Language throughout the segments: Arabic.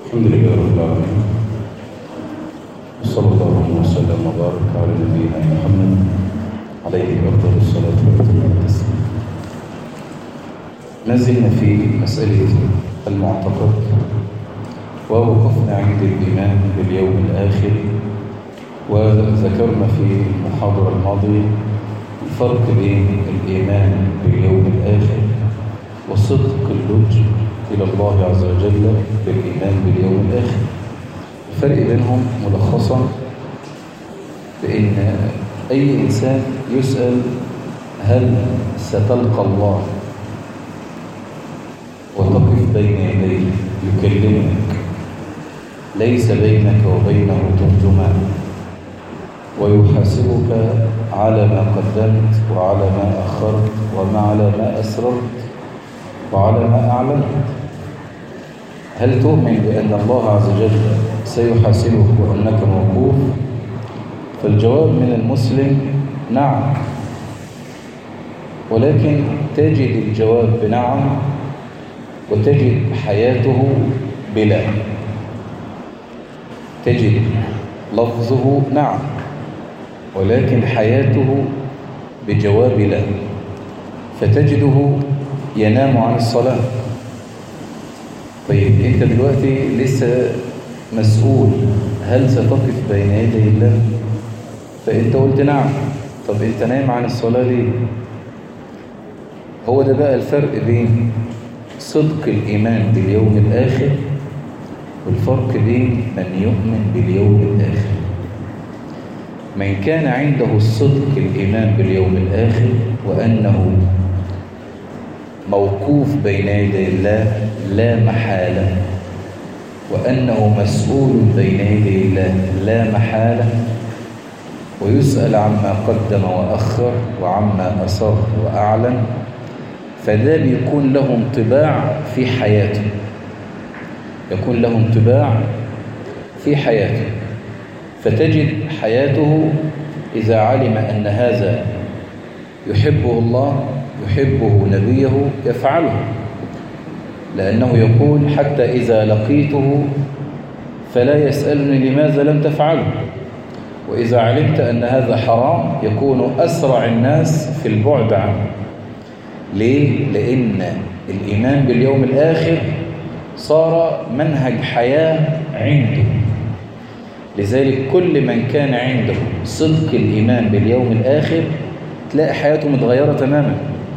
الحمد لله رب العالمين، وصلى الله وسلم وبارك على نبينا محمد عليه أفضل الصلاة والتسليم. ما زلنا في مسألة المعتقد، ووقفنا عند الإيمان باليوم الآخر، وذكرنا في المحاضرة الماضية الفرق بين الإيمان باليوم الآخر وصدق اللجوء إلى الله عز وجل بالإيمان باليوم الآخر. الفرق بينهم ملخصا بأن أي إنسان يسأل هل ستلقى الله وتقف بين يديه يكلمك ليس بينك وبينه ترجمان، ويحاسبك على ما قدمت وعلى ما أخرت وعلى ما أسررت وعلى ما أعلنت. هل تؤمن بأن الله عز وجل سيحاسبك وأنك موقوف؟ فالجواب من المسلم نعم، ولكن تجد الجواب بنعم وتجد حياته بلا. تجد لفظه نعم ولكن حياته بجواب لا، فتجده ينام عن الصلاة. طيب انت دلوقتي لسه مسؤول، هل ستقف بين يدي الله؟ فانت قلت نعم. طب انت نايم عن الصلاة ليه؟ هو ده بقى الفرق بين صدق الإيمان باليوم الآخر والفرق بين من يؤمن باليوم الآخر. من كان عنده الصدق الإيمان باليوم الآخر وأنه موقوف بين يدي الله لا محالة، وأنه مسؤول بين يدي الله لا محالة، ويسأل عما قدم وأخر وعما أسر وأعلن، فده بيكون له انطباع في حياته، يكون له انطباع في حياته. فتجد حياته إذا علم أن هذا يحبه الله يحبه نبيه يفعله، لأنه يقول حتى إذا لقيته فلا يسألني لماذا لم تفعله. وإذا علمت أن هذا حرام يكون أسرع الناس في البعد عنه. ليه؟ لأن الإيمان باليوم الآخر صار منهج حياة عنده. لذلك كل من كان عنده صدق الإيمان باليوم الآخر تلاقي حياته متغيرة تماما.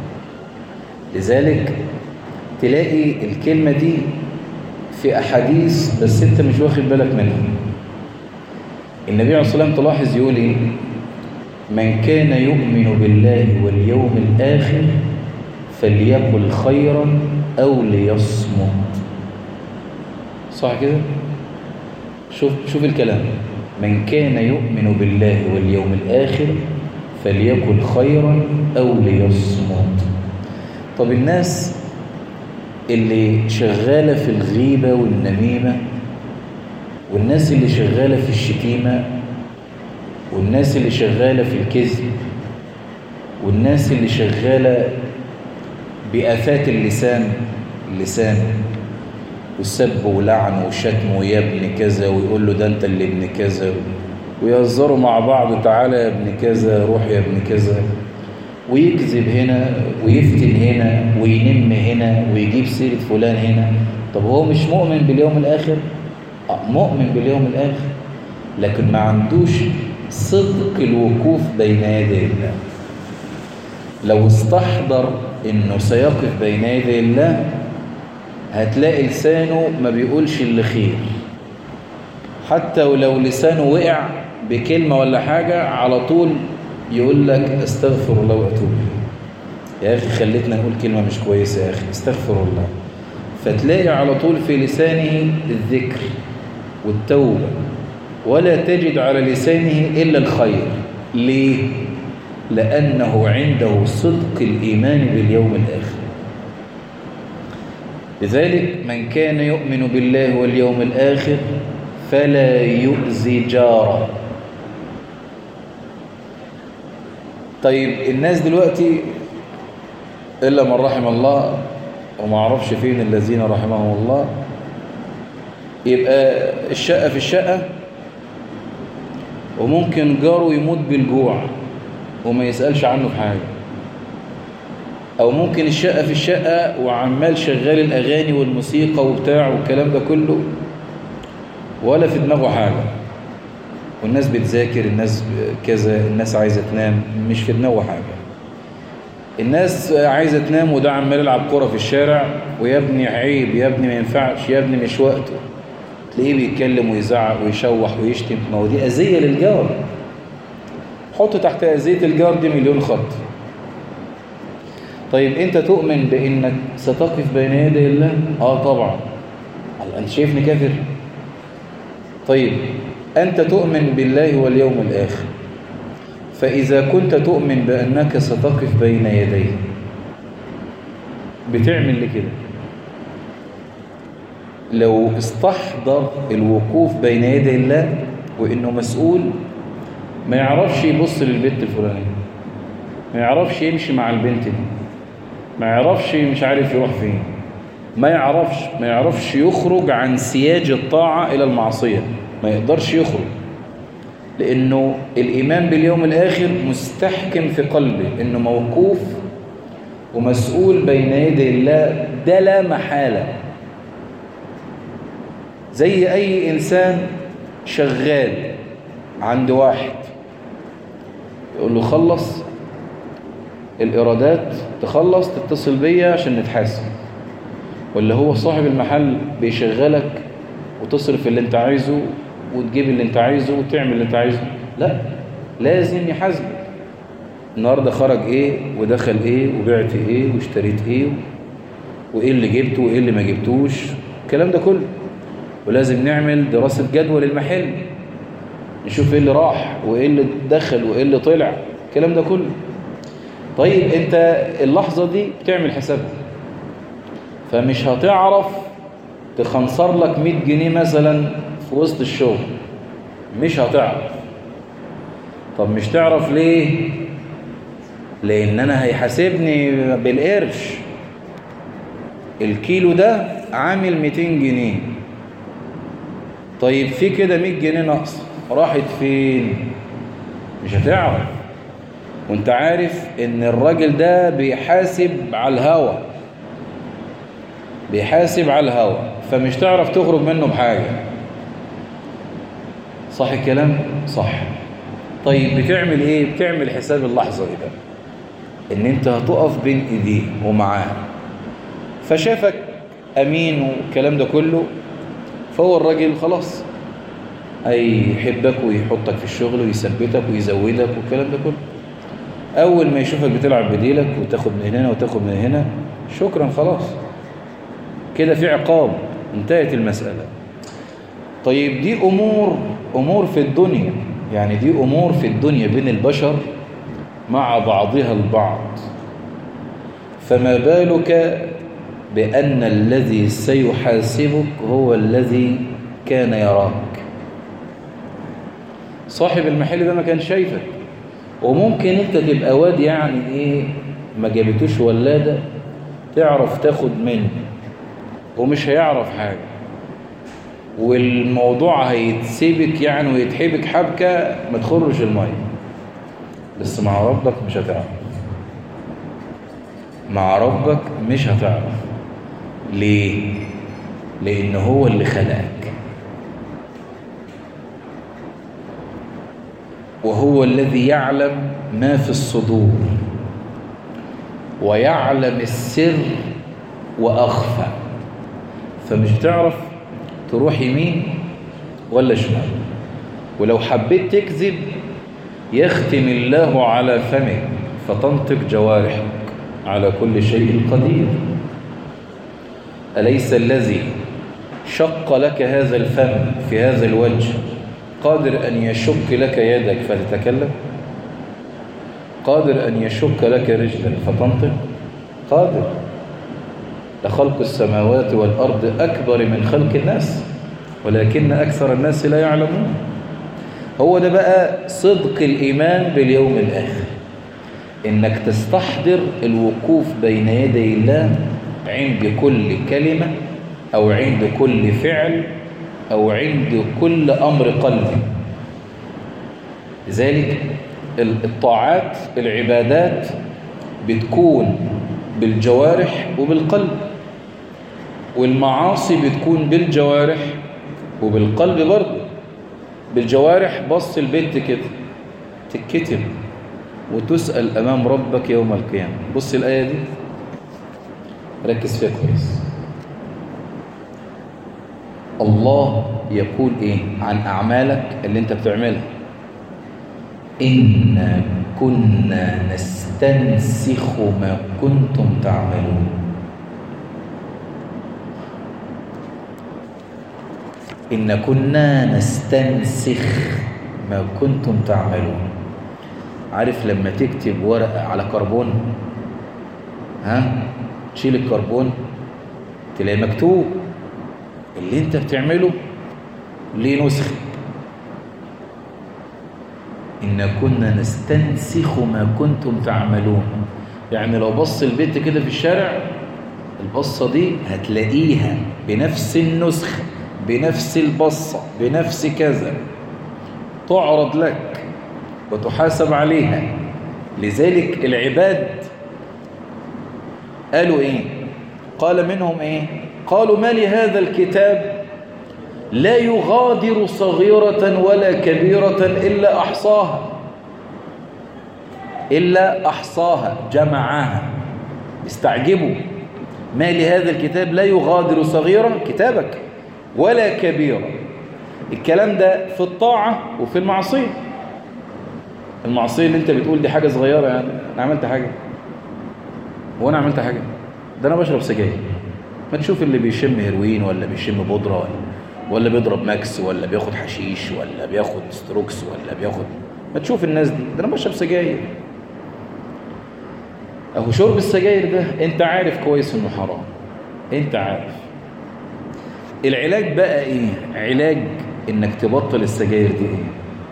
لذلك تلاقي الكلمة دي في أحاديث بس أنت مش واخد بالك منها. النبي عليه الصلاة والسلام تلاحظ يقول إيه؟ من كان يؤمن بالله واليوم الآخر فليقل خيرا أو ليصمت. صح كده؟ شوف الكلام. من كان يؤمن بالله واليوم الآخر فليقل خيرا أو ليصمت. طب الناس اللي شغالة في الغيبة والنميمة، والناس اللي شغالة في الشتيمة، والناس اللي شغالة في الكذب، والناس اللي شغالة بآفات اللسان والسب ولعن وشتم ويا ابن كذا، ويقول له ده انت اللي ابن كذا، ويهزروا مع بعض تعالى يا ابن كذا روح يا ابن كذا، ويكذب هنا ويفتن هنا وينم هنا ويجيب سيرة فلان هنا. طب هو مش مؤمن باليوم الآخر؟ مؤمن باليوم الآخر، لكن ما عندوش صدق الوقوف بين يدي الله. لو استحضر انه سيقف بين يدي الله هتلاقي لسانه ما بيقولش اللي خير، حتى ولو لسانه وقع بكلمة ولا حاجة على طول يقول لك استغفر الله واتوب يا أخي، خليتنا نقول كلمة مش كويسة يا أخي استغفر الله. فتلاقي على طول في لسانه الذكر والتوبة، ولا تجد على لسانه إلا الخير. ليه؟ لأنه عنده صدق الإيمان باليوم الآخر. لذلك من كان يؤمن بالله واليوم الآخر فلا يؤذي جاره. طيب الناس دلوقتي إلا من رحم الله وما أعرفش فين الذين رحمهم الله يبقى الشقة في الشقة، وممكن جاره يموت بالجوع وما يسألش عنه في حاجة، أو ممكن الشقة في الشقة وعمال شغال الأغاني والموسيقى وبتاع والكلام ده كله ولا في دماغه حاجة، والناس بتذاكر، الناس كذا، الناس عايزة تنام، مش في دماغه حاجة. الناس عايزة تنام وده عمال يلعب كرة في الشارع، ويا ابني عيب، يا ابني ما ينفعش، يا ابني مش وقته، تلاقيه بيتكلم ويزعق ويشوح ويشتم. ما هو دي أذية للجار. حط تحت أذية الجار دي مليون خط. طيب أنت تؤمن بأنك ستقف بين يدي الله؟ طبعا. أنت شايفني كافر؟ طيب أنت تؤمن بالله واليوم الآخر، فإذا كنت تؤمن بأنك ستقف بين يديه بتعمل لكده؟ لو استحضر الوقوف بين يدي الله وإنه مسؤول، ما يعرفش يبص للبنت الفلانية، ما يعرفش يمشي مع البنت دي، ما يعرفش مش عارف يروح فين، ما يعرفش يخرج عن سياج الطاعة إلى المعصية، ما يقدرش يخرج، لأنه الإيمان باليوم الآخر مستحكم في قلبه إنه موقوف ومسؤول بين يدي الله، ده لا محالة. زي أي إنسان شغال عند واحد يقول له خلص الإيرادات، تخلص تتصل بيا عشان نتحاسب، ولا هو صاحب المحل بيشغلك وتصرف اللي انت عايزه وتجيب اللي انت عايزه وتعمل اللي انت عايزه؟ لا، لازم يحاسبك. النهارده خرج ايه ودخل ايه وبعت ايه واشتريت ايه وايه اللي جبته وايه اللي ما جبتوش، الكلام ده كله. ولازم نعمل دراسة جدوى للمحل، نشوف ايه اللي راح وايه اللي دخل وايه اللي طلع، الكلام ده كله. طيب انت اللحظة دي بتعمل حسابها، فمش هتعرف تخنصر لك 100 جنيه مثلا في وسط الشغل، مش هتعرف. طب مش تعرف ليه؟ لان انا هيحاسبني بالقرش، الكيلو ده عامل 200 جنيه. طيب في كده 100 جنيه نقص، راحت فين؟ مش هتعرف. وانت عارف ان الراجل ده بيحاسب على الهوا، بيحاسب على الهوا، فمش تعرف تخرج منه بحاجة. صح الكلام؟ صح. طيب بتعمل ايه؟ بتعمل حساب اللحظة دي بقى، ان انت هتقف بين ايديه ومعاه، فشافك امين والكلام ده كله، فهو الراجل خلاص هيحبك ويحطك في الشغل ويثبتك ويزودك والكلام ده كله. اول ما يشوفك بتلعب بديلك وتاخد من هنا وتاخد من هنا، شكرا، خلاص كده في عقاب، انتهت المسألة. طيب دي امور في الدنيا، يعني دي امور في الدنيا بين البشر مع بعضها البعض، فما بالك بأن الذي سيحاسبك هو الذي كان يراك. صاحب المحل ده ما كان شايفك، وممكن انت تبقى واد يعني ايه ما جابتوش ولادة تعرف تاخد منه، ومش هيعرف حاجة، والموضوع هيتسيبك يعني ويتحبك حبكة ما تخرج المية، بس مع ربك مش هتعرف. مع ربك مش هتعرف. ليه؟ لأنه هو اللي خلقك، وهو الذي يعلم ما في الصدور ويعلم السر وأخفى، فمش تعرف تروح يمين ولا شمال. ولو حبيت تكذب يختم الله على فمك فتنطق جوارحك، على كل شيء قدير. أليس الذي شق لك هذا الفم في هذا الوجه قادر أن يشق لك يدك فتتكلم؟ قادر أن يشق لك رجلا فتنطق؟ قادر. لخلق السماوات والأرض أكبر من خلق الناس ولكن أكثر الناس لا يعلمون. هو ده بقى صدق الإيمان باليوم الآخر، إنك تستحضر الوقوف بين يدي الله عند كل كلمة أو عند كل فعل أو عند كل أمر قلبي. لذلك الطاعات العبادات بتكون بالجوارح وبالقلب، والمعاصي بتكون بالجوارح وبالقلب برضه. بالجوارح بص البيت كده تتكتب وتسأل أمام ربك يوم القيامة. بص الآية دي ركز فيها كويس. الله يقول إيه عن أعمالك اللي أنت بتعملها؟ إنا كنا نستنسخ ما كنتم تعملون. إن كنا نستنسخ ما كنتم تعملون. عارف لما تكتب ورقة على كربون، تشيل الكربون تلاقي مكتوب اللي انت بتعمله ليه نسخ. إن كنا نستنسخ ما كنتم تعملون. يعني لو بص البيت كده في الشارع، البصة دي هتلاقيها بنفس النسخ، بنفس البصة، بنفس كذا، تعرض لك وتحاسب عليها. لذلك العباد قالوا إيه؟ قال منهم إيه؟ قالوا ما لهذا الكتاب لا يغادر صغيرة ولا كبيرة إلا أحصاها جمعها. استعجبوا، ما لهذا الكتاب لا يغادر صغيرة كتابك ولا كبيرة. الكلام ده في الطاعة وفي المعصية. المعصية اللي انت بتقول دي حاجة صغيرة، يعني انا عملت حاجة؟ وانا عملت حاجة؟ ده انا بشرب سجاير. ما تشوف اللي بيشم هيروين ولا بيشم بودرة ولا بيضرب ماكس ولا بياخد حشيش ولا بياخد ستروكس ولا بياخد، ما تشوف الناس دي. ده انا بشرب سجاير. اهو شرب السجاير ده انت عارف كويس انه حرام، انت عارف. العلاج بقى ايه؟ علاج انك تبطل السجاير دي ايه؟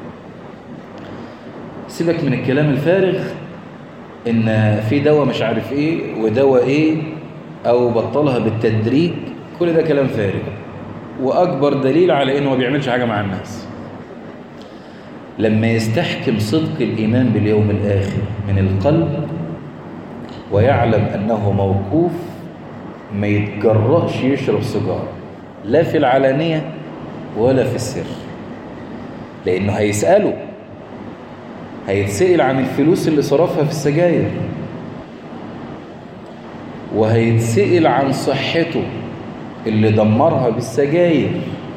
سيبك من الكلام الفارغ ان في دواء مش عارف ايه ودواء ايه او بطلها بالتدريج. كل ده كلام فارغ، واكبر دليل على انه ما بيعملش حاجة مع الناس لما يستحكم صدق الايمان باليوم الاخر من القلب ويعلم انه موقوف، ما يتجرأش يشرب سيجارة لا في العلانية ولا في السر، لأنه هيتسأل عن الفلوس اللي صرفها في السجاير، وهيتسأل عن صحته اللي دمرها بالسجاير،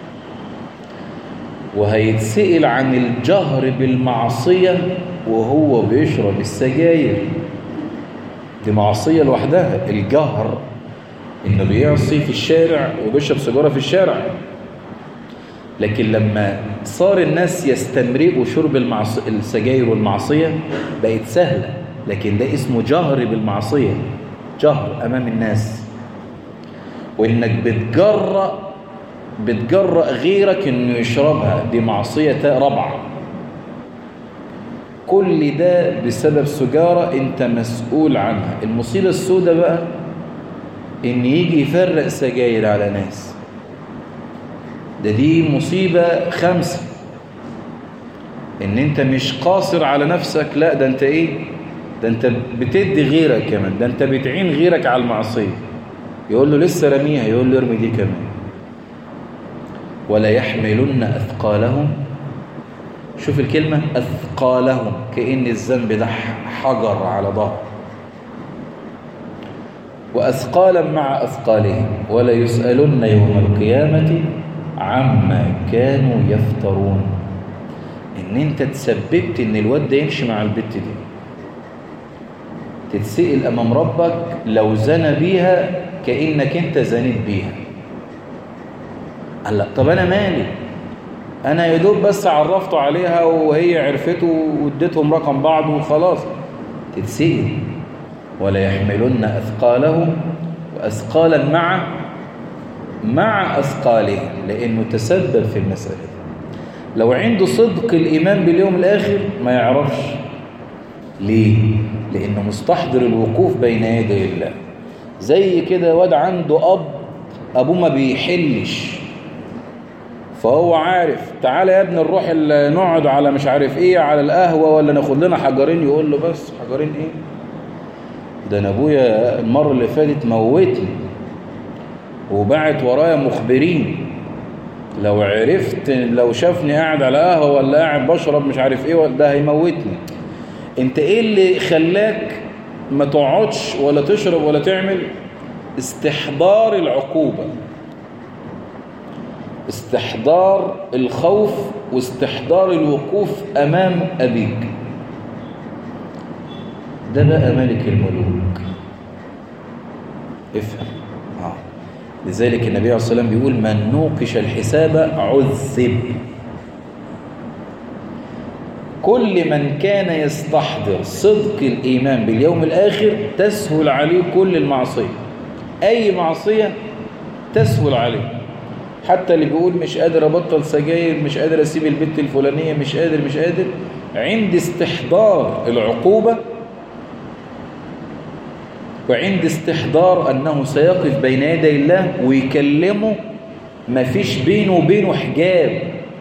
وهيتسأل عن الجهر بالمعصية وهو بيشرب السجاير. دي معصية لوحدها، الجهر إنه بيعصي في الشارع وبيشرب سيجارة في الشارع. لكن لما صار الناس يستمرئوا شرب السجاير والمعصية بقت سهلة، لكن ده اسمه جهر بالمعصية، جهر أمام الناس، وإنك بتجرأ غيرك إنه يشربها، دي معصية رابعة. كل ده بسبب سجارة أنت مسؤول عنها. المصيبة السوداء بقى إن يجي يفرق سجاير على ناس، دي مصيبة 5. إن أنت مش قاصر على نفسك، لا ده أنت إيه؟ ده أنت بتدي غيرك كمان، ده أنت بتعين غيرك على المعصية. يقول له لسه رميها، يقول له ارمي دي كمان. ولا يحملن أثقالهم. شوف الكلمة أثقالهم، كأن الذنب ده حجر على ظهر. وأثقالا مع أثقالهم ولا يسألن يوم القيامة عما كانوا يفترون. إن أنت تسببت إن الواد ده يمشي مع البت دي، تتسئل أمام ربك لو زنى بيها كأنك أنت زنيت بيها. قال لا طب أنا مالي، أنا يدوب بس عرفته عليها وهي عرفته واديتهم رقم بعض وخلاص. تتسئل ولا يحملن أثقالهم وأثقالا مع أثقالهم، لأنه تسبب في المسألة. لو عنده صدق الإيمان باليوم الآخر ما يعرفش ليه، لأنه مستحضر الوقوف بين يدي الله. زي كده واد عنده أبوه ما بيحلش، فهو عارف تعالى يا ابني نروح نقعد على مش عارف ايه على القهوة ولا ناخد لنا حجرين، يقول له بس حجرين ايه ده، انا ابويا المرة اللي فاتت موتني وبعت ورايا مخبرين، لو عرفت لو شافني قاعد على قهوة ولا قاعد بشرب مش عارف ايه ده هيموتني. انت ايه اللي خلاك ما تقعدش ولا تشرب ولا تعمل؟ استحضار العقوبة، استحضار الخوف واستحضار الوقوف أمام أبيك. ده بقى ملك الملوك. افهم. لذلك النبي عليه الصلاة والسلام بيقول من نوقش الحساب عذب. كل من كان يستحضر صدق الإيمان باليوم الآخر تسهل عليه كل المعصية. أي معصية تسهل عليه، حتى اللي بيقول مش قادر أبطل سجاير، مش قادر أسيب البنت الفلانية، مش قادر، عند استحضار العقوبة وعند استحضار أنه سيقف بين يدي الله ويكلمه، ما فيش بينه وبينه حجاب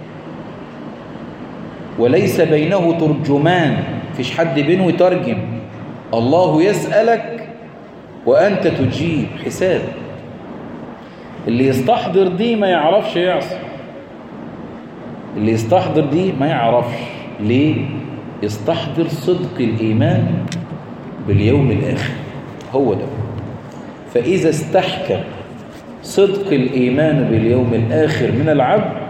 وليس بينه ترجمان، فيش حد بينه يترجم. الله يسألك وأنت تجيب، حساب. اللي يستحضر دي ما يعرفش يعصي، اللي يستحضر دي ما يعرفش ليه؟ يستحضر صدق الإيمان باليوم الآخر، هو ده. فإذا استحكم صدق الإيمان باليوم الآخر من العبد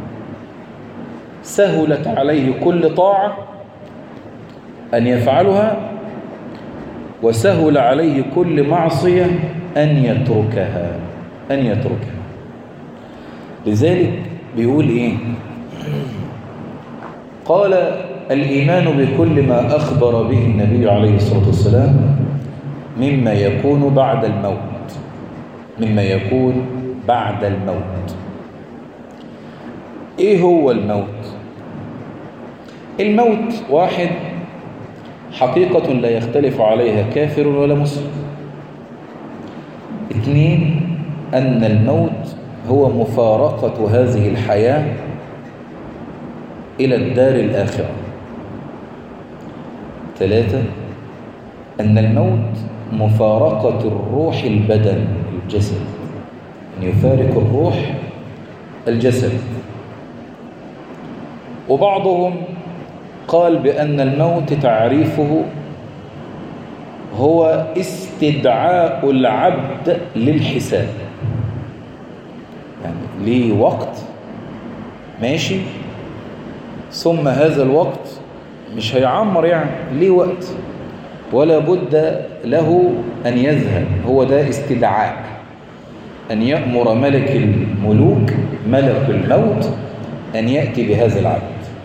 سهلت عليه كل طاعة أن يفعلها، وسهل عليه كل معصية أن يتركها. لذلك بيقول إيه؟ قال الإيمان بكل ما أخبر به النبي عليه الصلاة والسلام مما يكون بعد الموت. إيه هو الموت؟ الموت واحد، حقيقة لا يختلف عليها كافر ولا مسلم. 2 أن الموت هو مفارقة هذه الحياة إلى الدار الآخرة. 3 أن الموت مفارقة الروح البدن الجسد، أن يفارق الروح الجسد. وبعضهم قال بأن الموت تعريفه هو استدعاء العبد للحساب، يعني ليه وقت ماشي، ثم هذا الوقت مش هيعمر، يعني ليه وقت ولا بد له أن يذهب. هو ده استدعاء، أن يأمر ملك الملوك ملك الموت أن يأتي بهذا العبد.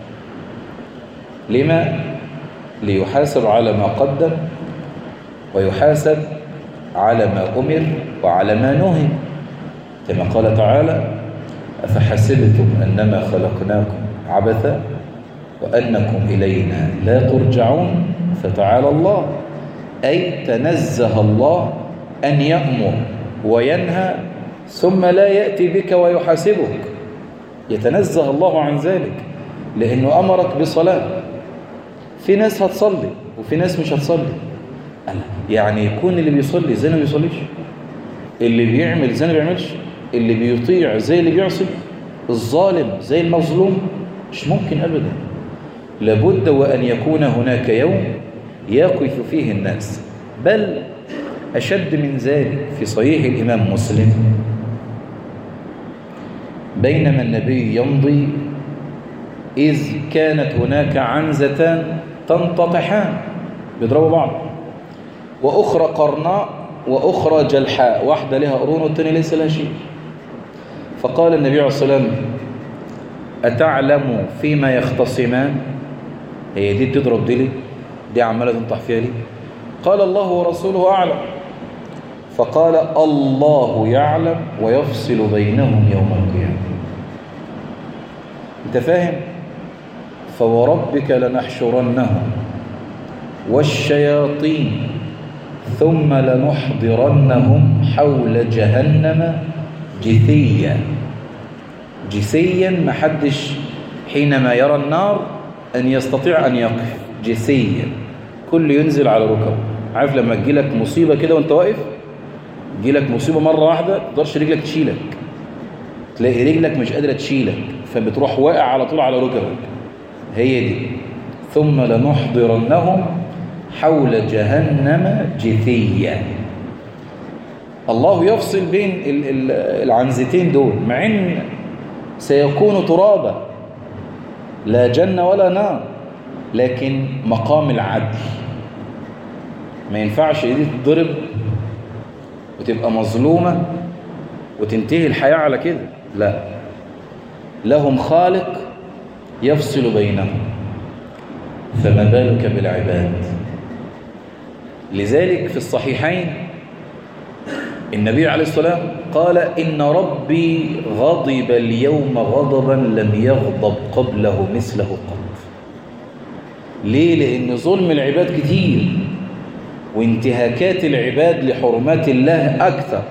لما؟ ليحاسب على ما قدم ويحاسب على ما أمر وعلى ما نهي، كما قال تعالى أفحسبتم أنما خلقناكم عبثا وأنكم إلينا لا ترجعون. فتعالى الله، أي تنزه الله أن يأمر وينهى ثم لا يأتي بك ويحاسبك، يتنزه الله عن ذلك، لأنه أمرك بصلاة. في ناس هتصلي وفي ناس مش هتصلي، يعني يكون اللي بيصلي زي ما بيصليش، اللي بيعمل زي ما بيعملش، اللي بيطيع زي اللي بيعصي، الظالم زي المظلوم؟ مش ممكن أبدا. لابد وأن يكون هناك يوم يقف فيه الناس. بل أشد من ذلك، في صحيح الإمام مسلم بينما النبي يمضي إذ كانت هناك عنزتان تنتطحان، بيضربوا بعض، وأخرى قرناء وأخرى جلحاء، واحدة لها قرون والتانية ليس لها شيء. فقال النبي عليه الصلاة والسلام أتعلم فيما يختصمان؟ هي دي بتضرب دي ليه؟ دي عمالة تنطح فيها ليه؟ قال الله ورسوله أعلم. فقال الله يعلم ويفصل بينهم يوم القيامة. أنت فاهم؟ فوربك لنحشرنهم والشياطين ثم لنحضرنهم حول جهنم جثيا. جسيا، ما حدش حينما يرى النار أن يستطيع أن يقف جسيا، كل ينزل على ركبه. عارف لما تجيلك مصيبة كده وانت واقف، تجيلك مصيبة مرة واحدة تقدرش رجلك تشيلك، تلاقي رجلك مش قادرة تشيلك فبتروح واقع على طول على ركبك. هي دي. ثم لنحضرنهم حول جهنم جثيا. الله يفصل بين العنزتين دول، مع ان سيكون ترابا لا جنة ولا نار، لكن مقام العدل. ما ينفعش ايدي تضرب وتبقى مظلومة وتنتهي الحياة على كده، لا، لهم خالق يفصل بينهم، فما بالك بالعباد. لذلك في الصحيحين النبي عليه الصلاة والسلام قال إن ربي غضب اليوم غضبا لم يغضب قبله مثله قط. ليه؟ لأن ظلم العباد كتير، وانتهاكات العباد لحرمات الله أكثر،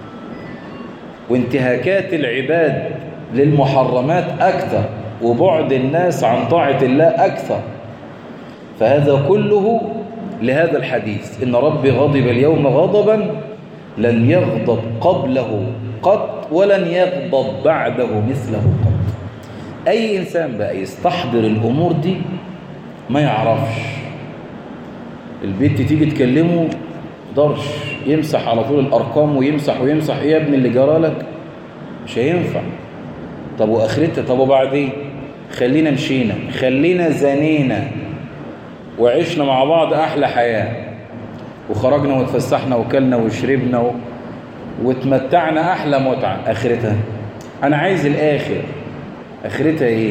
وانتهاكات العباد للمحرمات أكثر، وبعد الناس عن طاعة الله أكثر. فهذا كله لهذا الحديث، إن ربي غضب اليوم غضبا لن يغضب قبله قط ولن يغضب بعده مثله قط. أي إنسان بقى يستحضر الأمور دي ما يعرفش. البيت تيجي تكلمه درش يمسح على طول الأرقام ويمسح ويمسح. إيه يا ابن اللي جرالك؟ مش هينفع. طب وآخرتها؟ طب وبعدين؟ خلينا مشينا، خلينا زنينا وعشنا مع بعض أحلى حياة، وخرجنا واتفسحنا وكلنا وشربنا واتمتعنا أحلى متعة. آخرتها؟ أنا عايز الآخر. آخرتها إيه؟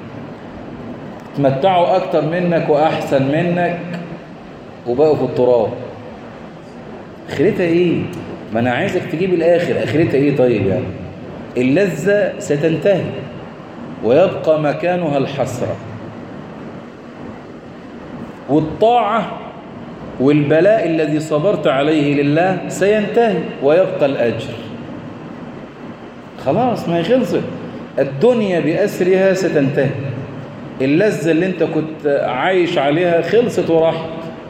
تمتعوا أكتر منك وأحسن منك وبقوا في التراب. آخرتها إيه؟ ما أنا عايزك تجيب الآخر. آخرتها إيه طيب؟ يعني اللذة ستنتهي ويبقى مكانها الحسرة، والطاعة والبلاء الذي صبرت عليه لله سينتهي ويبقى الأجر. خلاص، ما خلصت. الدنيا بأسرها ستنتهي. اللذة اللي انت كنت عايش عليها خلصت وراحت.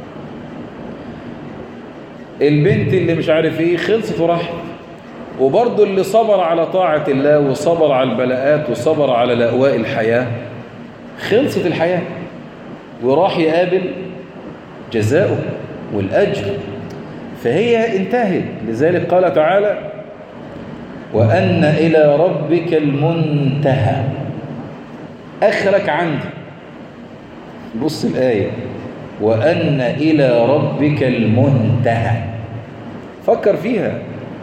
البنت اللي مش عارف ايه خلصت وراحت. وبرضه اللي صبر على طاعة الله وصبر على البلاءات وصبر على لأواء الحياة خلصت الحياة وراح يقابل جزاؤه والأجر، فهي انتهت. لذلك قال تعالى: وأن إلى ربك المنتهى. أخرك عندي. بص الآية: وأن إلى ربك المنتهى. فكر فيها.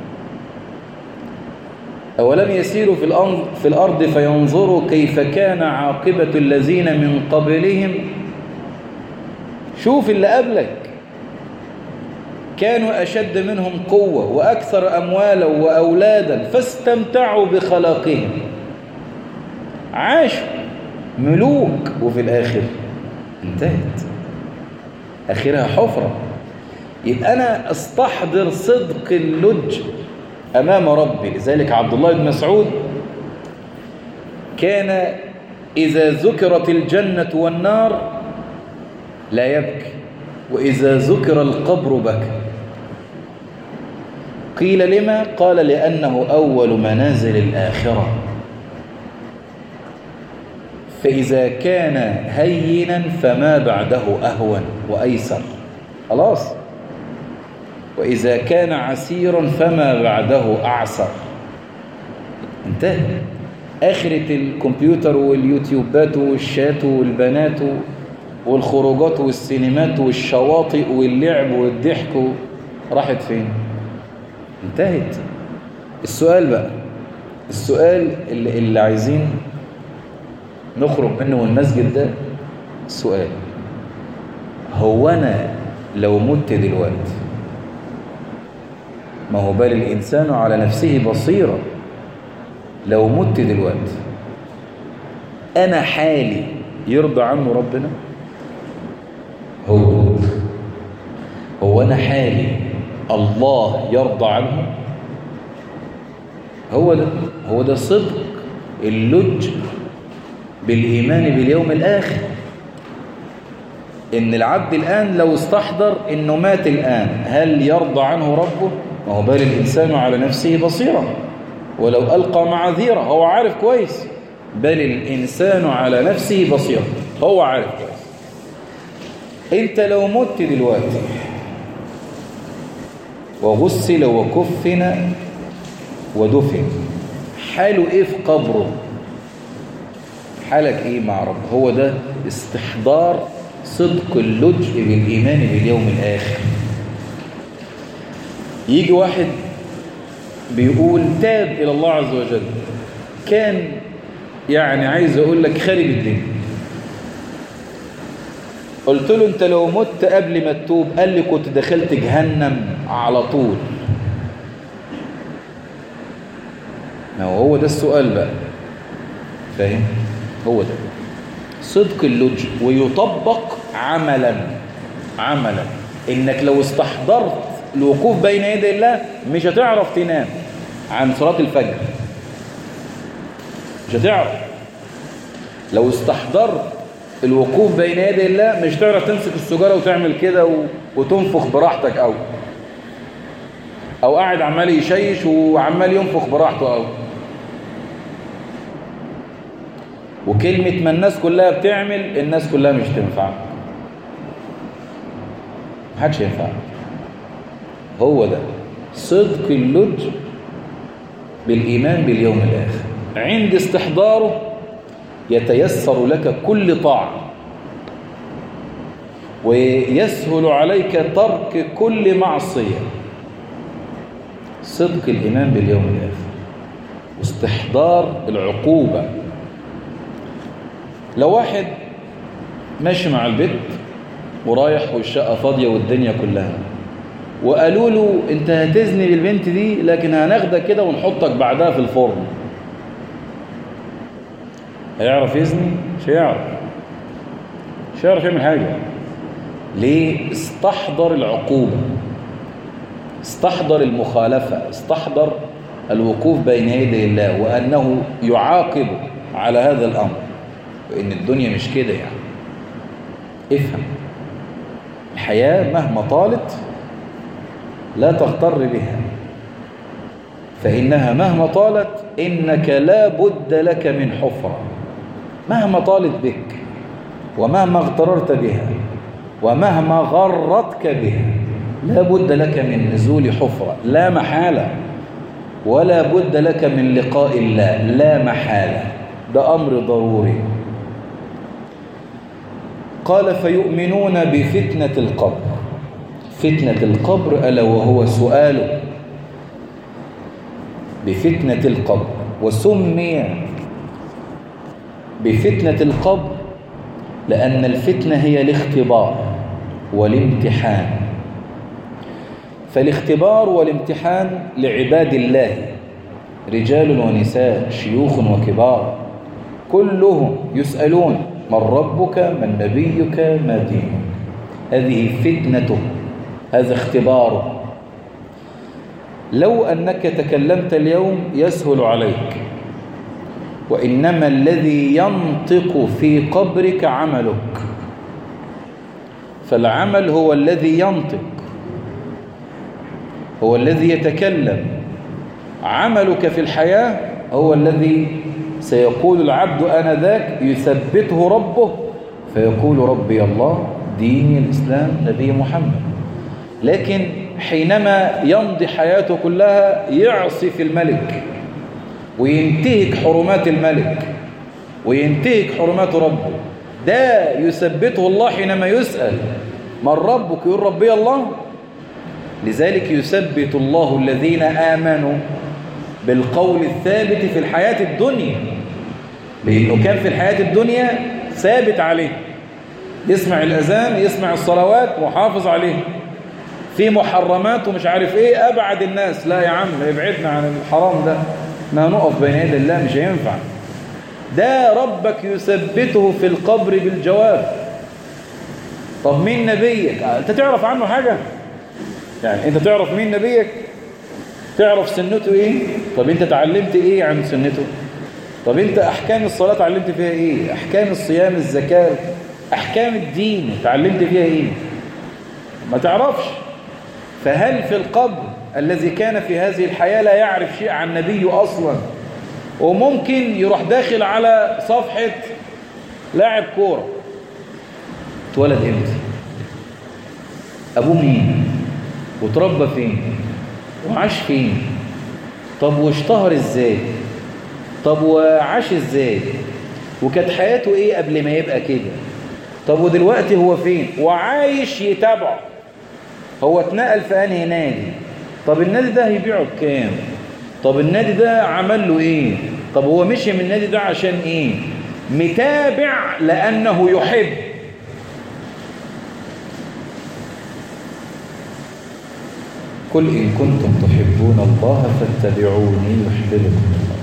أولم يسيروا في الأرض فينظروا كيف كان عاقبة الذين من قبلهم. شوف اللي قبلك كانوا أشد منهم قوة وأكثر أموالا وأولادا فاستمتعوا بخلاقهم، عاشوا ملوك، وفي الآخر انتهت، آخرها حفرة. يبقى أنا استحضر صدق اللج أمام ربي. لذلك عبد الله بن مسعود كان إذا ذكرت الجنة والنار لا يبكي، وإذا ذكر القبر بكى. قيل لما؟ قال: لأنه أول منازل الآخرة، فإذا كان هينا فما بعده أهون وأيسر، خلاص. وإذا كان عسيرا فما بعده أعسر، انتهى. آخرة الكمبيوتر واليوتيوبات والشات والبنات والخروجات والسينمات والشواطئ واللعب والضحك راحت فين؟ انتهت. السؤال بقى، السؤال اللي عايزين نخرج منه والمسجد ده، السؤال: هو أنا لو مت دلوقتي، ما هو بال الإنسان على نفسه بصيرة، لو مت دلوقتي أنا حالي يرضى عنه ربنا؟ هو أنا حالي الله يرضى عنه؟ هو ده صدق اللج بالإيمان باليوم الآخر. إن العبد الآن لو استحضر إنه مات الآن هل يرضى عنه ربه؟ ما هو بل الإنسان على نفسه بصيرة ولو ألقى معاذيره، هو عارف كويس. بل الإنسان على نفسه بصيرة، هو عارف كويس. أنت لو مت دلوقتي وغسل وكفن ودفن، حاله إيه في قبره؟ حالك إيه مع رب؟ هو ده استحضار صدق اللجء بالإيمان باليوم الآخر. يجي واحد بيقول تاب إلى الله عز وجل، كان يعني عايز أقول لك خارب الدنيا. قلت له أنت لو مت قبل ما تتوب، قال لي كنت دخلت جهنم على طول. ما هو ده السؤال بقى، فاهم؟ هو ده صدق اللجء، ويطبق عملا. إنك لو استحضرت الوقوف بين يدي الله مش هتعرف تنام عن صلاة الفجر، مش هتعرف. لو استحضرت الوقوف بين يدي الله مش هتعرف تمسك السجارة وتعمل كده وتنفخ براحتك، أو قاعد عمال يشيش وعمال ينفخ براحته، وكلمة ما الناس كلها بتعمل، الناس كلها مش تنفع، محدش ينفع. هو ده صدق اللجء بالإيمان باليوم الآخر. عند استحضاره يتيسر لك كل طاعة، ويسهل عليك ترك كل معصية. صدق الإيمان باليوم الآخر واستحضار العقوبة. لو واحد ماشي مع البيت ورايح والشقة فاضية والدنيا كلها، وقالوا له انت هتزني بالبنت دي لكن هناخدك كده ونحطك بعدها في الفرن، هيعرف يزني؟ مش هيعرف يعمل حاجة. ليه؟ استحضر العقوبة، استحضر المخالفة، استحضر الوقوف بين يدي الله وأنه يعاقب على هذا الأمر، وإن الدنيا مش كده. يعني افهم، الحياة مهما طالت لا تغتر بها، فإنها مهما طالت إنك لا بد لك من حفرة. مهما طالت بك ومهما اغتررت بها ومهما غرتك بها، لا بد لك من نزول حفرة لا محالة، ولا بد لك من لقاء الله لا محالة. ده أمر ضروري. قال فيؤمنون بفتنة القبر. فتنة القبر ألا وهو سؤاله بفتنة القبر، وسمي بفتنة القبر لأن الفتنة هي الاختبار والامتحان. فالاختبار والامتحان لعباد الله، رجال ونساء، شيوخ وكبار، كلهم يسألون من ربك، من نبيك، ما دينك. هذه فتنته، هذا اختباره. لو أنك تكلمت اليوم يسهل عليك، وإنما الذي ينطق في قبرك عملك. فالعمل هو الذي ينطق، هو الذي يتكلم. عملك في الحياة هو الذي سيقول العبد آنذاك يثبته ربه فيقول ربي الله، ديني الإسلام، نبي محمد. لكن حينما يمضي حياته كلها يعصي في الملك وينتهك حرمات الملك وينتهك حرمات ربه، ده يثبته الله حينما يسأل من ربك يقول ربي الله. لذلك يثبت الله الذين آمنوا بالقول الثابت في الحياة الدنيا، لأنه كان في الحياة الدنيا ثابت عليه، يسمع الأذان، يسمع الصلوات، محافظ عليه. في محرمات ومش عارف ايه، أبعد الناس، لا يا عم ابعدنا عن الحرام ده، ما نقف بين يدي الله، مش هينفع. ده ربك يثبته في القبر بالجواب. طب مين نبيك؟ انت تعرف عنه حاجة؟ يعني انت تعرف مين نبيك؟ تعرف سنته ايه؟ طب انت تعلمت ايه عن سنته؟ طب انت احكام الصلاة اتعلمت فيها ايه؟ احكام الصيام، الزكاة، احكام الدين اتعلمت فيها ايه؟ ما تعرفش. فهل في القبر الذي كان في هذه الحياة لا يعرف شيء عن نبيه اصلا، وممكن يروح داخل على صفحة لاعب كورة، اتولد امتى؟ ابوه مين؟ وتربى فين؟ وعاش فين؟ طب واشتهر ازاي؟ طب وعاش ازاي؟ وكانت حياته ايه قبل ما يبقى كده؟ طب ودلوقتي هو فين؟ وعايش يتابعه. هو اتنقل في انهي نادي؟ طب النادي ده هيبيعه بكام؟ طب النادي ده عمل له ايه؟ طب هو مشي من النادي ده عشان ايه؟ متابع لانه يحب. قل إن كنتم تحبون الله فاتبعوني يحببكم الله.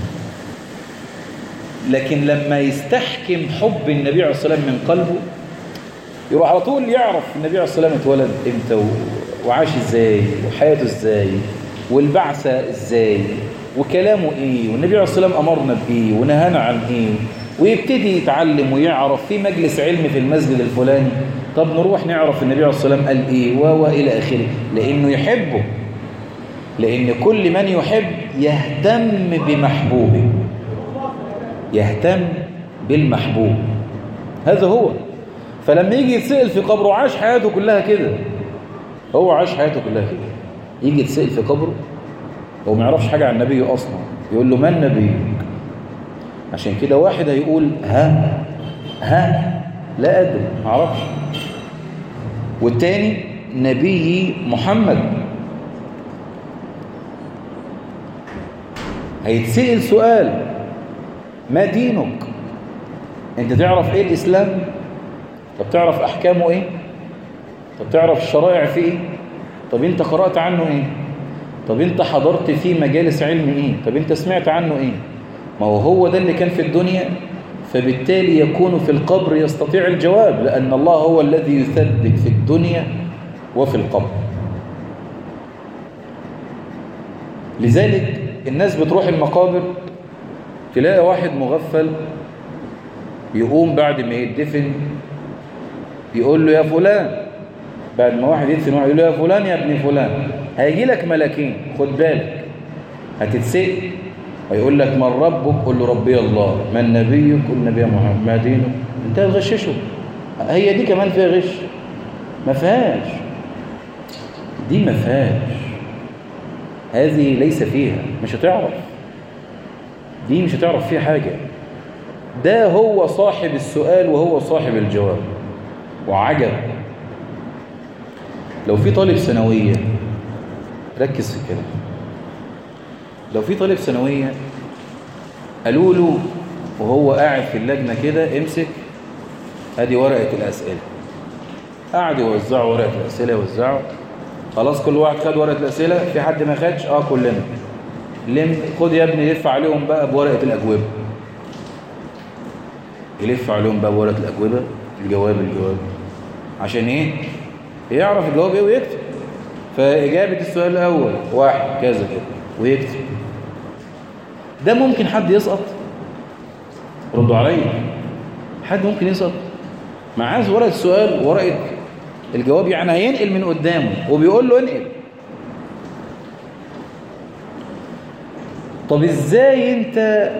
لكن لما يستحكم حب النبي عليه الصلاة والسلام من قلبه، يروح على طول يعرف النبي عليه الصلاة والسلام اتولد امتى وعاش ازاي وحياته ازاي والبعثة ازاي وكلامه ايه والنبي عليه الصلاة والسلام امرنا بايه ونهانا عن ايه، ويبتدي يتعلم ويعرف في مجلس علم في المسجد الفلاني. طب نروح نعرف النبي عليه الصلاة والسلام قال ايه والى اخره، لانه يحبه. لأن كل من يحب يهتم بمحبوبه، يهتم بالمحبوب، هذا هو. فلما يجي يتسأل في قبره، عاش حياته كلها كده، هو عاش حياته كلها كده، يجي يتسأل في قبره هو ما يعرفش حاجة عن نبيه أصلا، يقول له من نبيك؟ عشان كده واحد هيقول ها لا أدري ما أعرفش، والتاني نبي محمد. هيتسأل سؤال ما دينك؟ انت تعرف ايه الاسلام؟ طب تعرف احكامه ايه؟ طب تعرف الشرائع فيه ايه؟ طب انت قرأت عنه ايه؟ طب انت حضرت فيه مجالس علم ايه؟ طب انت سمعت عنه ايه؟ ما هو ده اللي كان في الدنيا، فبالتالي يكون في القبر يستطيع الجواب، لأن الله هو الذي يثبت في الدنيا وفي القبر. لذلك الناس بتروح المقابر تلاقي واحد مغفل يقوم بعد ما يدفن يقول له يا فلان، بعد ما واحد يدفن واحد يقول له يا فلان يا ابن فلان، هيجي لك ملكين خد بالك، هتتسأل ويقول لك من ربك؟ قل له ربي الله. من نبيك؟ قل نبي محمد. ما دينك؟ انت هتغششه. هي دي كمان فيها غش؟ ما فيهاش، دي ما فيهاش، هذه ليس فيها، مش هتعرف، دي مش هتعرف فيها حاجة. ده هو صاحب السؤال وهو صاحب الجواب. وعجب لو في طالب ثانوية، ركز في الكلام، لو في طالب ثانوية قالوا له وهو قاعد في اللجنة كده امسك ادي ورقة الأسئلة، قاعد يوزعوا ورقة الأسئلة، يوزعوا، خلاص كل واحد خد ورقة الأسئلة، في حد ما خدش؟ كلنا لم، خد يا ابني يلف عليهم بقى بورقة الأجوبة، يلف عليهم بقى بورقة الأجوبة، الجواب عشان ايه؟ يعرف الجواب ايه ويكتب. فإجابة السؤال الأول واحد كذا كده ويكتب. ده ممكن حد يسقط؟ ردوا عليا، حد ممكن يسقط؟ معاه ورقة السؤال ورقة الجواب، يعني هينقل من قدامه وبيقول له انقل. طب ازاي انت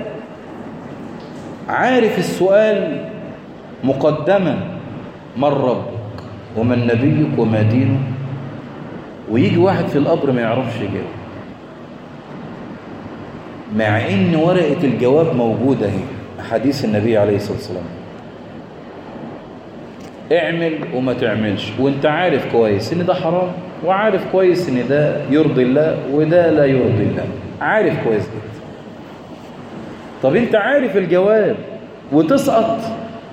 عارف السؤال مقدما؟ من ربك ومن نبيك وما دينه، ويجي واحد في القبر ما يعرفش يجاوب، مع ان ورقة الجواب موجودة اهي، حديث النبي عليه الصلاة والسلام، اعمل وما تعملش، وانت عارف كويس ان ده حرام، وعارف كويس ان ده يرضي الله وده لا يرضي الله، عارف كويس جدا. طب انت عارف الجواب وتسقط؟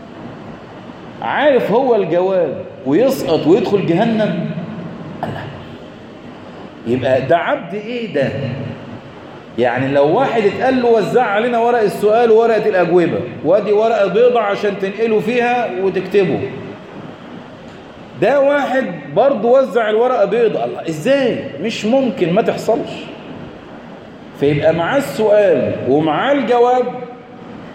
عارف هو الجواب ويسقط ويدخل جهنم؟ الله، يبقى ده عبد ايه ده؟ يعني لو واحد اتقال له وزع علينا ورق السؤال وورقة الأجوبة وادي ورقة بيضة عشان تنقله فيها وتكتبه، ده واحد برضه وزع الورقة بيضة، الله ازاي؟ مش ممكن، ما تحصلش. فيبقى معاه السؤال ومعاه الجواب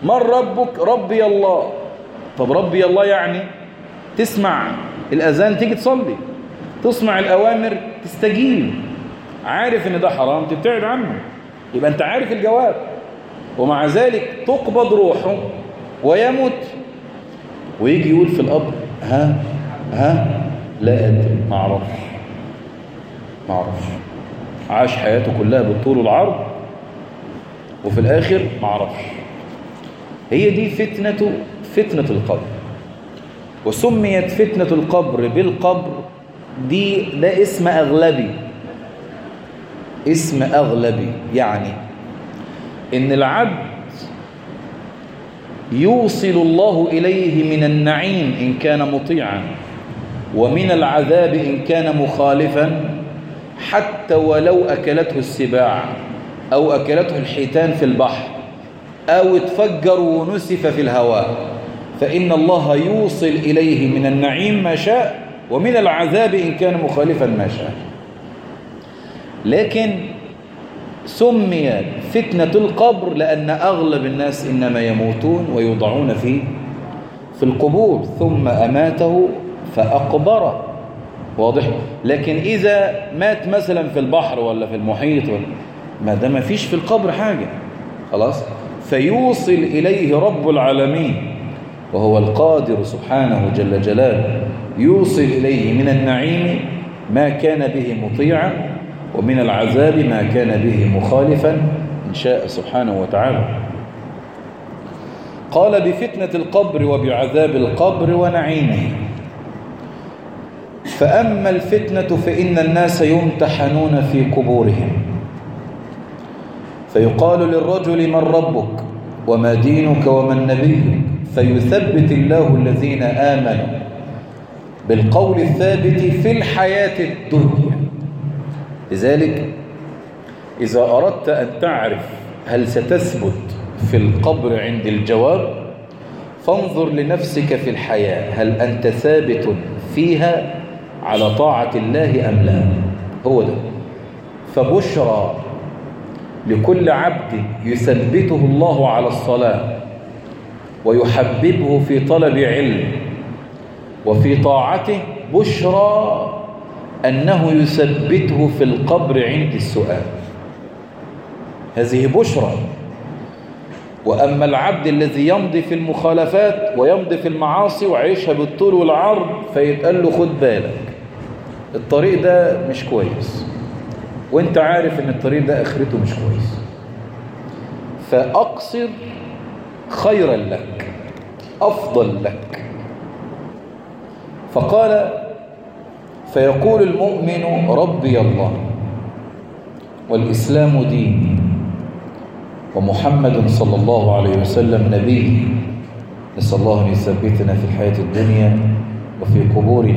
من ربك؟ ربي الله. طب ربي الله يعني تسمع الأذان تيجي تصلي، تسمع الأوامر تستجيب، عارف ان ده حرام تبتعد عنه، يبقى انت عارف الجواب. ومع ذلك تقبض روحه ويموت ويجي يقول في القبر لا أدري، ما اعرفش. عاش حياته كلها بالطول والعرض وفي الآخر ما اعرفش. هي دي فتنة القبر. وسميت فتنة القبر بالقبر ده اسم أغلبي، يعني إن العبد يوصل الله إليه من النعيم إن كان مطيعا، ومن العذاب إن كان مخالفا، حتى ولو أكلته السباع أو أكلته الحيتان في البحر أو اتفجر ونسف في الهواء، فإن الله يوصل إليه من النعيم ما شاء، ومن العذاب إن كان مخالفا ما شاء. لكن سمي فتنة القبر لأن أغلب الناس إنما يموتون ويوضعون في القبور، ثم أماته فأقبره، واضح؟ لكن إذا مات مثلا في البحر ولا في المحيط ما ده ما فيش في القبر حاجة، خلاص، فيوصل إليه رب العالمين وهو القادر سبحانه جل جلاله، يوصل إليه من النعيم ما كان به مطيعا، ومن العذاب ما كان به مخالفا إن شاء سبحانه وتعالى. قال بفتنة القبر وبعذاب القبر ونعيمه. فأما الفتنة فإن الناس يمتحنون في قبورهم، فيقال للرجل من ربك وما دينك ومن نبيك، فيثبت الله الذين آمنوا بالقول الثابت في الحياة الدنيا. لذلك إذا أردت أن تعرف هل ستثبت في القبر عند الجواب، فانظر لنفسك في الحياة، هل أنت ثابت فيها على طاعة الله أم لا؟ هو ده. فبشرى لكل عبد يثبته الله على الصلاة ويحببه في طلب علم وفي طاعته، بشرى أنه يثبته في القبر عند السؤال، هذه بشرى. وأما العبد الذي يمضي في المخالفات ويمضي في المعاصي وعيشها بالطول والعرض، فيتقال له خد بالك الطريق ده مش كويس، وانت عارف ان الطريق ده اخرته مش كويس، فأقصر خيرا لك، أفضل لك. فقال فيقول المؤمن ربي الله والإسلام ديني ومحمد صلى الله عليه وسلم نبي، نسأل الله أن يثبتنا في الحياة الدنيا وفي قبورنا.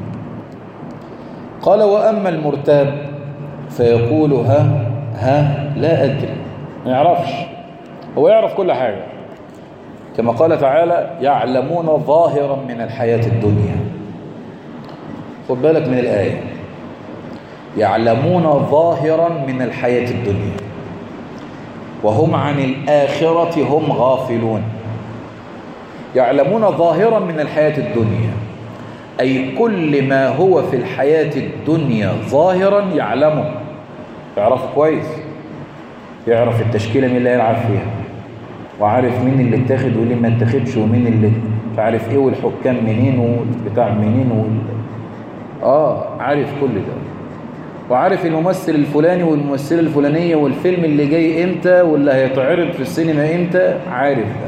قال وأما المرتاب فيقول ها لا أدري، ما يعرفش، هو يعرف كل حاجة، كما قال تعالى يعلمون ظاهرا من الحياة الدنيا. خد بالك من الآية، يعلمون ظاهرا من الحياة الدنيا وهم عن الآخرة هم غافلون. يعلمون ظاهرا من الحياة الدنيا أي كل ما هو في الحياة الدنيا ظاهرا يعلمه، يعرفه كويس، يعرف التشكيلة مين اللي هيلعب فيها، وعارف مين اللي اتاخد واللي ما اتاخدش، ومين اللي عارف ايه، والحكام منين والبتاع منين عارف كل ده، وعارف الممثل الفلاني والممثلة الفلانية والفيلم اللي جاي امتى واللي هيتعرض في السينما امتى، عارف ده،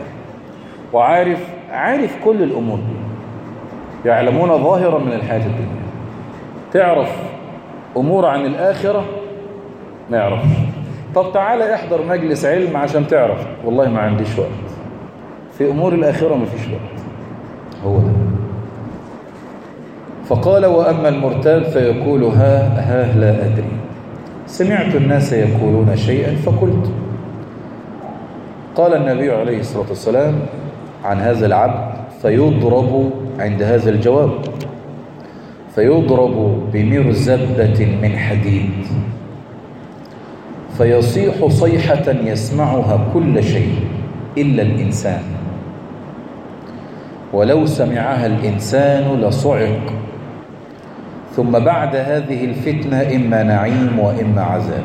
عارف كل الأمور دي. يعلمون ظاهرا من الحياة الدنيا. تعرف أمور عن الآخرة ما يعرفش. طب تعالى احضر مجلس علم عشان تعرف، والله ما عنديش وقت، في أمور الآخرة ما فيش وقت. هو ده. فقال وأما المرتاب فيقول ها لا أدري، سمعت الناس يقولون شيئا فقلت. قال النبي عليه الصلاة والسلام عن هذا العبد فيضرب عند هذا الجواب، فيضرب بمرزبة من حديد فيصيح صيحة يسمعها كل شيء إلا الإنسان، ولو سمعها الإنسان لصعق، ثم بعد هذه الفتنة إما نعيم وإما عذاب.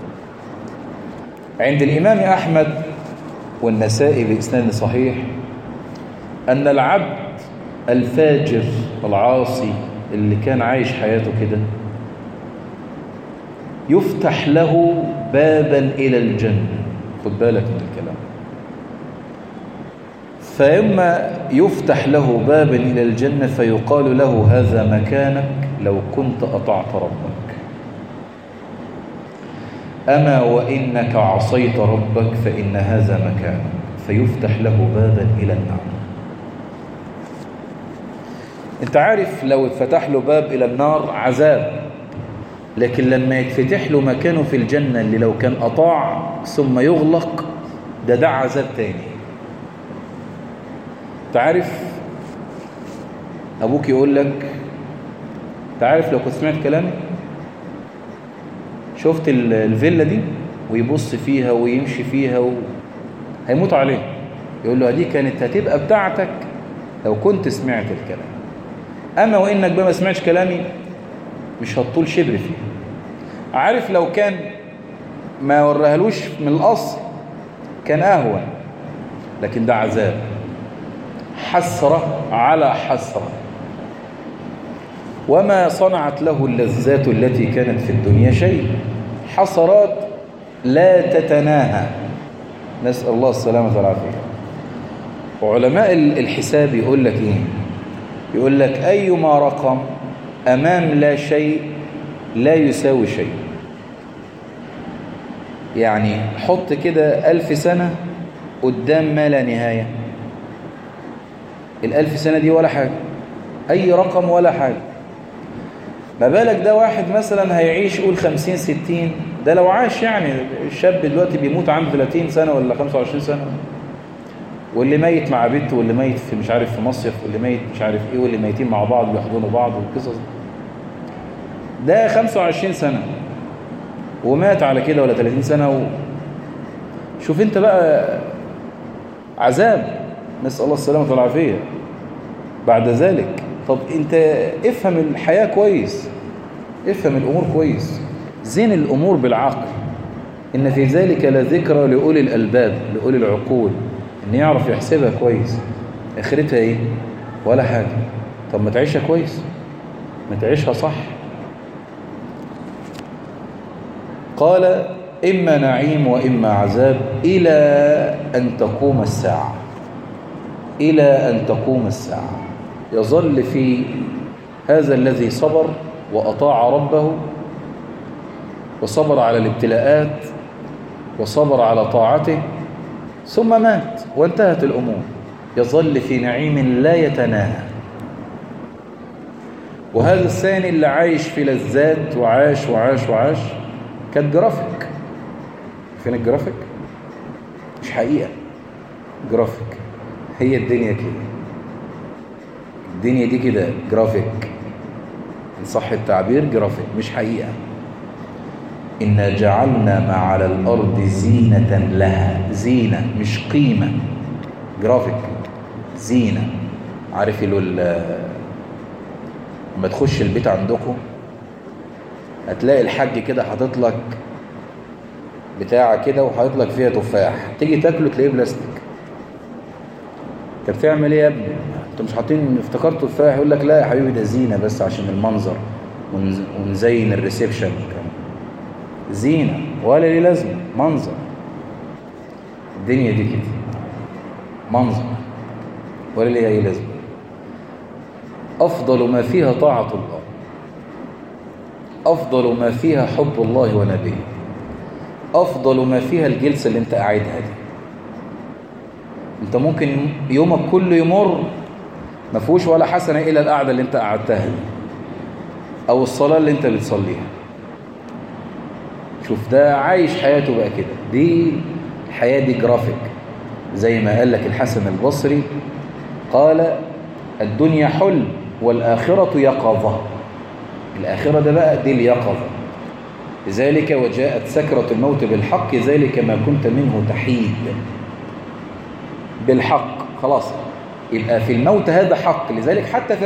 عند الإمام أحمد والنسائي بإسناد صحيح أن العبد الفاجر العاصي اللي كان عايش حياته كده يفتح له بابا إلى الجنة. خد بالك من الكلام. فإما يفتح له بابا إلى الجنة فيقال له هذا مكانك لو كنت أطعت ربك، أما وإنك عصيت ربك فإن هذا مكانك، فيفتح له بابا إلى النار. انت عارف لو اتفتح له باب إلى النار عذاب، لكن لما يتفتح له مكانه في الجنة اللي لو كان أطاع ثم يغلق ده عذاب تاني. تعرف أبوك يقول لك تعرف لو كنت سمعت كلامي شفت الفيلا دي ويبص فيها ويمشي فيها هيموت عليه، يقول له دي كانت هتبقى بتاعتك لو كنت سمعت الكلام، أما وإنك بقى ما سمعتش كلامي مش هتطول شبر فيه. عارف لو كان ما ورهلوش من الأصل كان أهون، لكن ده عذاب، حسرة على حسرة. وما صنعت له اللذات التي كانت في الدنيا شيء، حسرات لا تتناهى، نسأل الله السلامة والعافية. وعلماء الحساب يقول لك إيه؟ يقول لك أيما رقم أمام لا شيء لا يساوي شيء. يعني حط كده 1000 سنة قدام ما لا نهاية، 1000 سنة دي ولا حاجة، أي رقم ولا حاجة. ما بالك ده واحد مثلا هيعيش قول 50-60، ده لو عاش، يعني الشاب دلوقتي بيموت عنده 30 سنة ولا 25 سنة، واللي ميت مع بنته، واللي ميت في مش عارف في مصيف، واللي ميت مش عارف ايه، واللي ميتين مع بعض بيحضنوا بعض والقصص. ده 25 سنة ومات على كده، ولا 30 سنة شوف انت بقى عذاب، نسأل الله السلامة والعافية بعد ذلك. طب انت افهم الحياة كويس، افهم الأمور كويس، زين الأمور بالعقل. إن في ذلك لذكرى لأولي الألباب، لأولي العقول، إن يعرف يحسبها كويس. آخرتها إيه؟ ولا حاجة. طب ما تعيشها كويس، ما تعيشها صح. قال إما نعيم وإما عذاب إلى أن تقوم الساعة، إلى أن تقوم الساعة. يظل في هذا الذي صبر وأطاع ربه وصبر على الابتلاءات وصبر على طاعته ثم مات وانتهت الأمور، يظل في نعيم لا يتناهى. وهذا الثاني اللي عايش في لذات وعاش وعاش وعاش كالجرافيك. فين الجرافيك؟ مش حقيقة جرافيك، هي الدنيا كده، الدنيا دي كده جرافيك، إن صح التعبير جرافيك، مش حقيقة. إنا جعلنا ما على الأرض زينة لها، زينة مش قيمة، جرافيك زينة. عارف لما تخش البيت عندكم هتلاقي الحاج كده حاطط لك بتاعة كده وحاطط لك فيها تفاح، تيجي تاكله تلاقيه بلاستيك. انت بتعمل ايه يا ابني؟ انتوا مش حاطين، افتكرت تفاح. يقول لك لا يا حبيبي ده زينة بس عشان المنظر ونزين الريسبشن. زينة ولا ليه لازمة، منظر. الدنيا دي كده منظر ولا ليه اي لازمة. أفضل ما فيها طاعة الله، أفضل ما فيها حب الله ونبيه، أفضل ما فيها الجلسة اللي انت قاعدها دي. انت ممكن يومك كله يمر ما فيهوش ولا حسنة إلى القعدة اللي انت قعدتها دي أو الصلاة اللي انت بتصليها. شوف ده عايش حياته بقى كده، دي الحياة دي جرافيك. زي ما قال لك الحسن البصري، قال الدنيا حلم والآخرة يقظة. الآخرة ده بقى دي اليقظة. لذلك وجاءت سكرة الموت بالحق، ذلك ما كنت منه تحيد. بالحق خلاص، يبقى في الموت هذا حق. لذلك حتى في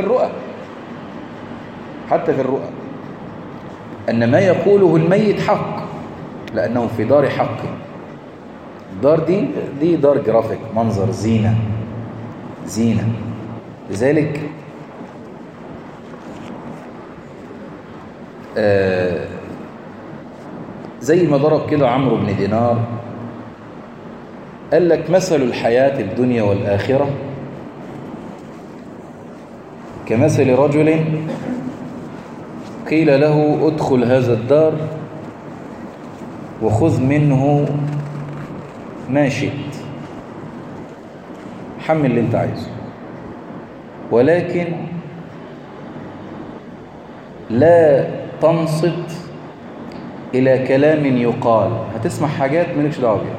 الرؤى أن ما يقوله الميت حق، لأنه في دار حق. الدار دي دار جرافيك، منظر، زينة. لذلك زي ما ضرب كده عمرو بن دينار، قال لك مثل الحياة الدنيا والآخرة كمثل رجل قيل له ادخل هذا الدار وخذ منه ما شئت، حمل اللي انت عايزه، ولكن لا تنصت إلى كلام يقال، هتسمع حاجات مالكش دعوه بيها،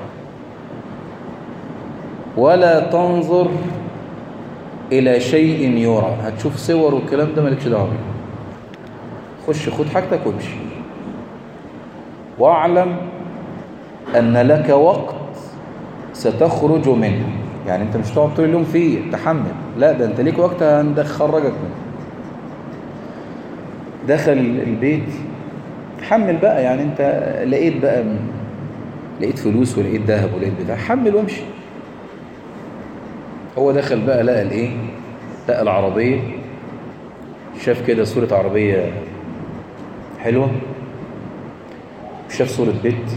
ولا تنظر إلى شيء يرى، هتشوف صور والكلام ده مالكش دعوه بيه، خش خد حاجتك وامشي، واعلم أن لك وقت ستخرج منه. يعني انت مش تقعد طول اليوم فيه تحمل، لا ده انت ليك وقت هنخرجك منه. دخل البيت حمل بقى، يعني انت لقيت فلوس ولقيت ذهب ولقيت بتاع، حمل وامشي. هو دخل بقى لقى العربية، شاف كده صورة عربية حلوة، وشاف صورة بيت،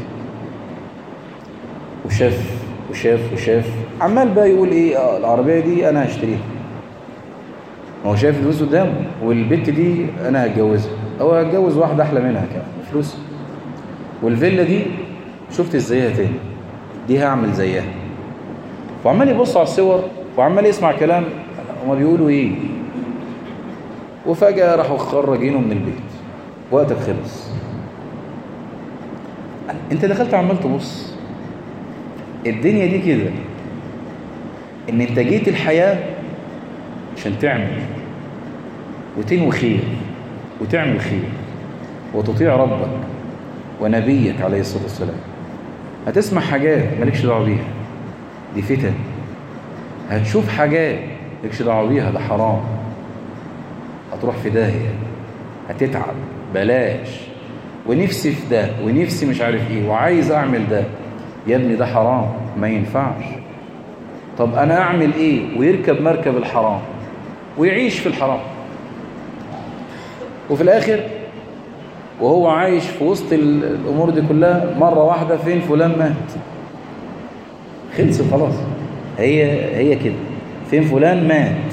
وشاف عمال بقى يقول ايه العربية دي انا هشتريها، هو شايف الفلوس قدامه، والبيت دي انا هتجوزها، او هتجوز واحدة احلى منها كمان فلوس، والفيلا دي شفت ازايها تاني، دي هعمل زيها. وعمال يبص على الصور وعمال يسمع كلام هما بيقولوا ايه، وفجأة راحوا خرجينه من البيت، وقتك خلص. انت دخلت عمال تبص، الدنيا دي كده، ان انت جيت الحياة عشان تعمل وتنوي خير وتعمل خير وتطيع ربك ونبيك عليه الصلاة والسلام. هتسمع حاجات مالكش دعوه بيها، دي فتن. هتشوف حاجات مالكش دعوه بيها، ده حرام، هتروح في داهية، هتتعب، بلاش، ونفسي في ده ونفسي مش عارف ايه وعايز اعمل ده، يا ابني ده حرام ما ينفعش. طب انا اعمل ايه؟ ويركب مركب الحرام ويعيش في الحرام، وفي الاخر وهو عايش في وسط الامور دي كلها مرة واحدة فين فلان مات، خلص خلاص، هي كده، فين فلان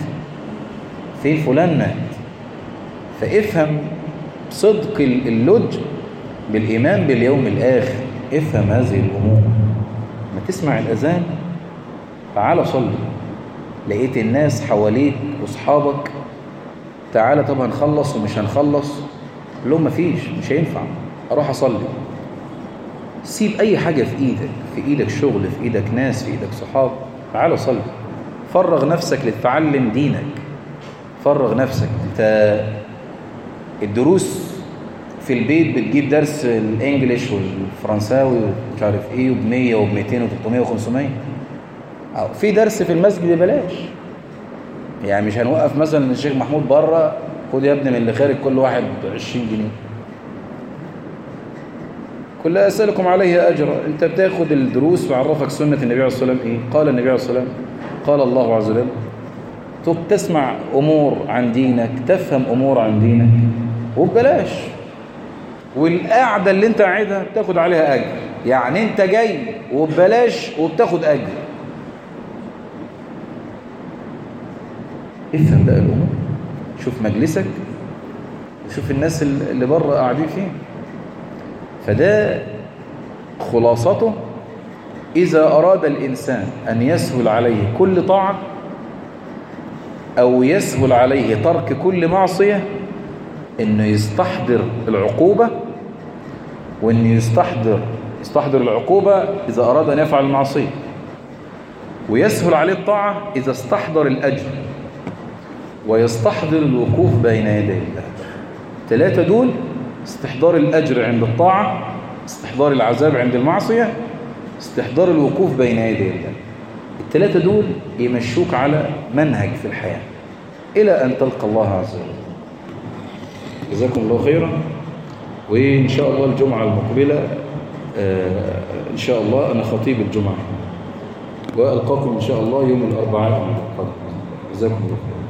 مات. فافهم صدق اللج بالإيمان باليوم الآخر، افهم هذه الأمور. ما تسمع الأذان تعال صلي، لقيت الناس حواليك واصحابك، تعال طب هنخلص ومش هنخلص، لهم مفيش، مش هينفع، اروح اصلي. سيب اي حاجة في ايدك شغل، في ايدك ناس، في ايدك صحاب، تعال صلي، فرغ نفسك لتتعلم دينك، فرغ نفسك. انت الدروس في البيت بتجيب درس الانجليش والفرنساوي ومش عارف ايه ب100 وب200 و300 و500، او في درس في المسجد ببلاش. يعني مش هنوقف مثلا الشيخ محمود بره، خد يا ابني من اللي خارج كل واحد 20 جنيه، كل أسألكم عليه أجرا. انت بتاخد الدروس وعرفك سنة النبي عليه الصلاة والسلام ايه، قال النبي عليه الصلاة والسلام، قال الله عز وجل، تسمع أمور عن دينك، تفهم أمور عن دينك وببلاش. والقعدة اللي انت قاعدها بتاخد عليها أجر، يعني انت جاي وببلاش وبتاخد أجر. افهم بقى الأمور، شوف مجلسك وشوف الناس اللي بره قاعدين فيه. فده خلاصته، إذا أراد الإنسان أن يسهل عليه كل طاعة أو يسهل عليه ترك كل معصية، إنه يستحضر العقوبة، وإنه يستحضر العقوبة إذا أراد أن يفعل المعصية، ويسهل عليه الطاعة إذا استحضر الأجر، ويستحضر الوقوف بين يدي الله. 3 دول: استحضار الأجر عند الطاعة، استحضار العذاب عند المعصية، استحضار الوقوف بين يدي الله. الثلاثة دول يمشوك على منهج في الحياة إلى أن تلقى الله عز وجل. جزاكم الله خيرا. وإن شاء الله الجمعة المقبلة إن شاء الله أنا خطيب الجمعة، وألقاكم إن شاء الله يوم الأربعاء القادم. جزاكم الله خيرا.